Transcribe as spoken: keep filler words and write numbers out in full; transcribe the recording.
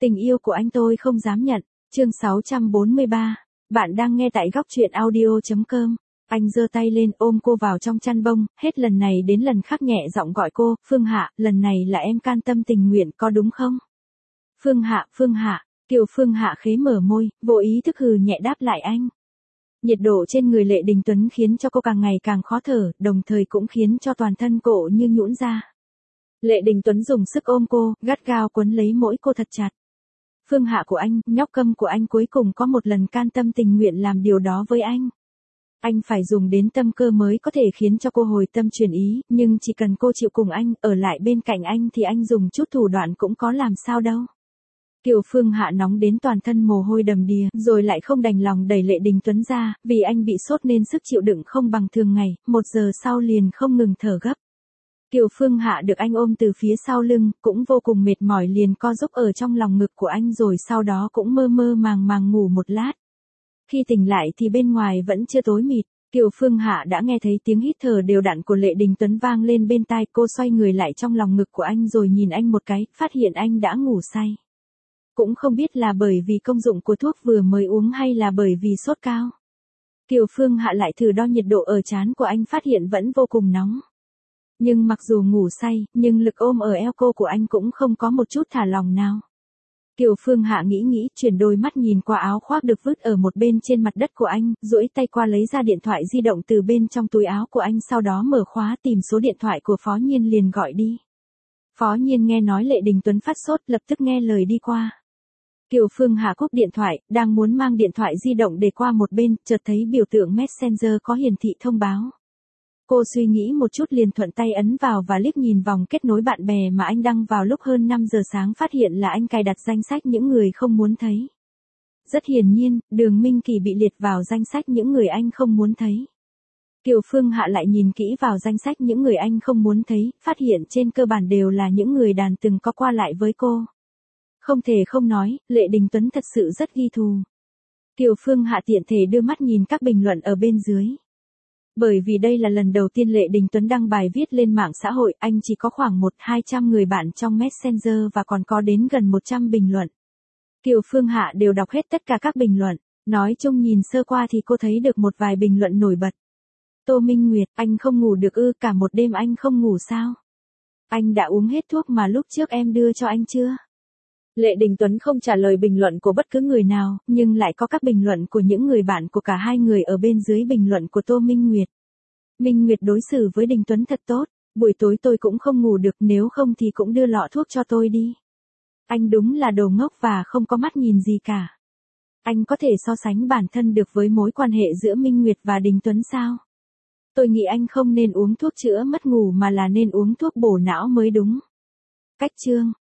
Tình yêu của anh tôi không dám nhận. Chương sáu trăm bốn mươi ba. Bạn đang nghe tại góc truyện audio chấm com. Anh giơ tay lên ôm cô vào trong chăn bông, hết lần này đến lần khác nhẹ giọng gọi cô, Phương Hạ, lần này là em can tâm tình nguyện có đúng không? Phương Hạ, Phương Hạ, Kiều Phương Hạ khế mở môi, vô ý thức hừ nhẹ đáp lại anh. Nhiệt độ trên người Lệ Đình Tuấn khiến cho cô càng ngày càng khó thở, đồng thời cũng khiến cho toàn thân cô như nhũn ra. Lệ Đình Tuấn dùng sức ôm cô, gắt gao quấn lấy mỗi cô thật chặt. Phương Hạ của anh, nhóc câm của anh cuối cùng có một lần can tâm tình nguyện làm điều đó với anh. Anh phải dùng đến tâm cơ mới có thể khiến cho cô hồi tâm chuyển ý, nhưng chỉ cần cô chịu cùng anh, ở lại bên cạnh anh thì anh dùng chút thủ đoạn cũng có làm sao đâu. Kiều Phương Hạ nóng đến toàn thân mồ hôi đầm đìa, rồi lại không đành lòng đẩy Lệ Đình Tuấn ra, vì anh bị sốt nên sức chịu đựng không bằng thường ngày, một giờ sau liền không ngừng thở gấp. Kiều Phương Hạ được anh ôm từ phía sau lưng, cũng vô cùng mệt mỏi liền co giúp ở trong lòng ngực của anh rồi sau đó cũng mơ mơ màng màng ngủ một lát. Khi tỉnh lại thì bên ngoài vẫn chưa tối mịt, Kiều Phương Hạ đã nghe thấy tiếng hít thở đều đặn của Lệ Đình Tuấn vang lên bên tai, cô xoay người lại trong lòng ngực của anh rồi nhìn anh một cái, phát hiện anh đã ngủ say. Cũng không biết là bởi vì công dụng của thuốc vừa mới uống hay là bởi vì sốt cao. Kiều Phương Hạ lại thử đo nhiệt độ ở trán của anh, phát hiện vẫn vô cùng nóng. Nhưng mặc dù ngủ say, nhưng lực ôm ở eo cô của anh cũng không có một chút thả lỏng nào. Kiều Phương Hạ nghĩ nghĩ, chuyển đôi mắt nhìn qua áo khoác được vứt ở một bên trên mặt đất của anh, duỗi tay qua lấy ra điện thoại di động từ bên trong túi áo của anh, sau đó mở khóa tìm số điện thoại của Phó Nhiên liền gọi đi. Phó Nhiên nghe nói Lệ Đình Tuấn phát sốt, lập tức nghe lời đi qua. Kiều Phương Hạ cúp điện thoại, đang muốn mang điện thoại di động để qua một bên, chợt thấy biểu tượng Messenger có hiển thị thông báo. Cô suy nghĩ một chút liền thuận tay ấn vào và liếc nhìn vòng kết nối bạn bè mà anh đăng vào lúc hơn năm giờ sáng, phát hiện là anh cài đặt danh sách những người không muốn thấy. Rất hiển nhiên, Đường Minh Kỳ bị liệt vào danh sách những người anh không muốn thấy. Kiều Phương Hạ lại nhìn kỹ vào danh sách những người anh không muốn thấy, phát hiện trên cơ bản đều là những người đàn từng có qua lại với cô. Không thể không nói, Lệ Đình Tuấn thật sự rất ghi thù. Kiều Phương Hạ tiện thể đưa mắt nhìn các bình luận ở bên dưới. Bởi vì đây là lần đầu tiên Lệ Đình Tuấn đăng bài viết lên mạng xã hội, anh chỉ có khoảng một đến hai trăm người bạn trong Messenger và còn có đến gần một trăm bình luận. Kiều Phương Hạ đều đọc hết tất cả các bình luận, nói chung nhìn sơ qua thì cô thấy được một vài bình luận nổi bật. Tô Minh Nguyệt, anh không ngủ được ư, cả một đêm anh không ngủ sao? Anh đã uống hết thuốc mà lúc trước em đưa cho anh chưa? Lệ Đình Tuấn không trả lời bình luận của bất cứ người nào, nhưng lại có các bình luận của những người bạn của cả hai người ở bên dưới bình luận của Tô Minh Nguyệt. Minh Nguyệt đối xử với Đình Tuấn thật tốt, buổi tối tôi cũng không ngủ được, nếu không thì cũng đưa lọ thuốc cho tôi đi. Anh đúng là đồ ngốc và không có mắt nhìn gì cả. Anh có thể so sánh bản thân được với mối quan hệ giữa Minh Nguyệt và Đình Tuấn sao? Tôi nghĩ anh không nên uống thuốc chữa mất ngủ mà là nên uống thuốc bổ não mới đúng. Cách chương